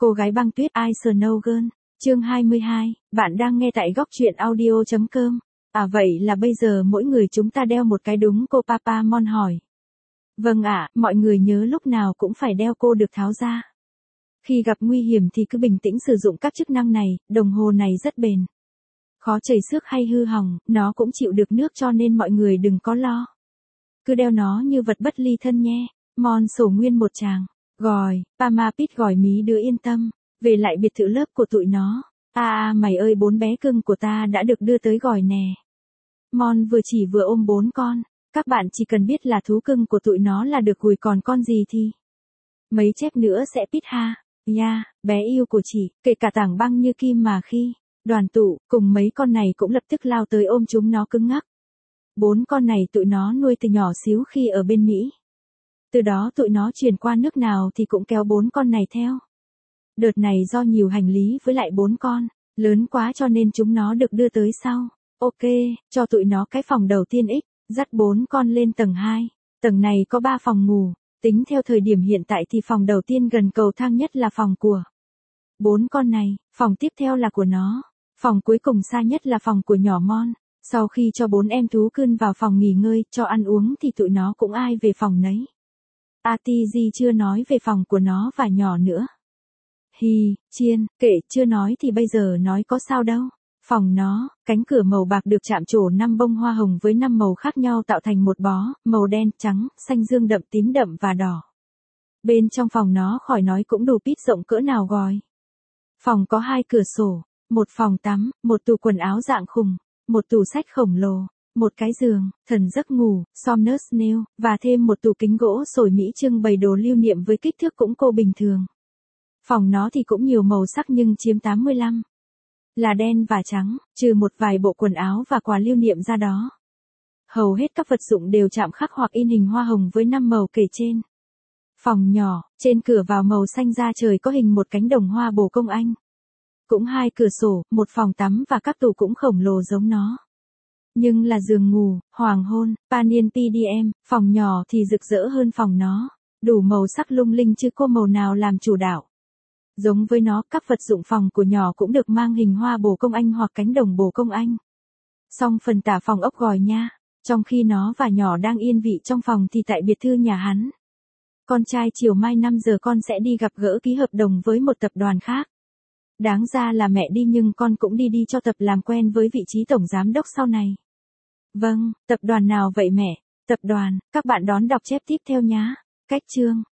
Cô gái băng tuyết I Snow Girl, chương 22, bạn đang nghe tại góc truyện audio.com. À vậy là bây giờ mỗi người chúng ta đeo một cái đúng, cô Papa Mon hỏi. Vâng ạ, mọi người nhớ lúc nào cũng phải đeo, cô được tháo ra. Khi gặp nguy hiểm thì cứ bình tĩnh sử dụng các chức năng này, đồng hồ này rất bền. Khó chảy xước hay hư hỏng, nó cũng chịu được nước cho nên mọi người đừng có lo. Cứ đeo nó như vật bất ly thân nhé. Mon sổ nguyên một tràng. Gòi, Pama Pit gòi mí đứa yên tâm. Về lại biệt thự lớp của tụi nó. Mày ơi, 4 bé cưng của ta đã được đưa tới gòi nè. Mon vừa chỉ vừa ôm 4 con. Các bạn chỉ cần biết là thú cưng của tụi nó là được gùi, còn con gì thì mấy chép nữa sẽ Pit ha. Bé yêu của chị, kể cả tảng băng như kim mà khi đoàn tụ, cùng mấy con này cũng lập tức lao tới ôm chúng nó cứng ngắc. 4 con này tụi nó nuôi từ nhỏ xíu khi ở bên Mỹ. Từ đó tụi nó chuyển qua nước nào thì cũng kéo 4 con này theo. Đợt này do nhiều hành lý với lại 4 con, lớn quá cho nên chúng nó được đưa tới sau. Ok, cho tụi nó cái phòng đầu tiên dắt 4 con lên tầng 2. Tầng này có 3 phòng ngủ, tính theo thời điểm hiện tại thì phòng đầu tiên gần cầu thang nhất là phòng của 4 con này, phòng tiếp theo là của nó, phòng cuối cùng xa nhất là phòng của nhỏ Mon. Sau khi cho 4 em thú cưng vào phòng nghỉ ngơi, cho ăn uống thì tụi nó cũng ai về phòng nấy. ATG chưa nói về phòng của nó và nhỏ nữa. Chiên, kệ, chưa nói thì bây giờ nói có sao đâu. Phòng nó, cánh cửa màu bạc được chạm trổ 5 bông hoa hồng với 5 màu khác nhau tạo thành một bó, màu đen, trắng, xanh dương đậm, tím đậm và đỏ. Bên trong phòng nó khỏi nói cũng đủ pít rộng cỡ nào gòi. Phòng có 2 cửa sổ, một phòng tắm, một tủ quần áo dạng khủng, một tủ sách khổng lồ, một cái giường, thần giấc ngủ, Somnus Nail, và thêm một tủ kính gỗ sồi Mỹ trưng bày đồ lưu niệm với kích thước cũng cô bình thường. Phòng nó thì cũng nhiều màu sắc nhưng chiếm 85 là đen và trắng, trừ một vài bộ quần áo và quà lưu niệm ra đó. Hầu hết các vật dụng đều chạm khắc hoặc in hình hoa hồng với 5 màu kể trên. Phòng nhỏ, trên cửa vào màu xanh da trời có hình một cánh đồng hoa bồ công anh. Cũng 2 cửa sổ, một phòng tắm và các tủ cũng khổng lồ giống nó. Nhưng là giường ngủ, hoàng hôn, Panion PDM, phòng nhỏ thì rực rỡ hơn phòng nó. Đủ màu sắc lung linh chứ cô màu nào làm chủ đạo. Giống với nó, các vật dụng phòng của nhỏ cũng được mang hình hoa bồ công anh hoặc cánh đồng bồ công anh. Xong phần tả phòng ốc gòi nha. Trong khi nó và nhỏ đang yên vị trong phòng thì tại biệt thư nhà hắn. Con trai chiều mai 5 giờ con sẽ đi gặp gỡ ký hợp đồng với một tập đoàn khác. Đáng ra là mẹ đi nhưng con cũng đi cho tập làm quen với vị trí tổng giám đốc sau này. Vâng, tập đoàn nào vậy mẹ? Tập đoàn, các bạn đón đọc chép tiếp theo nhá. Cách chương.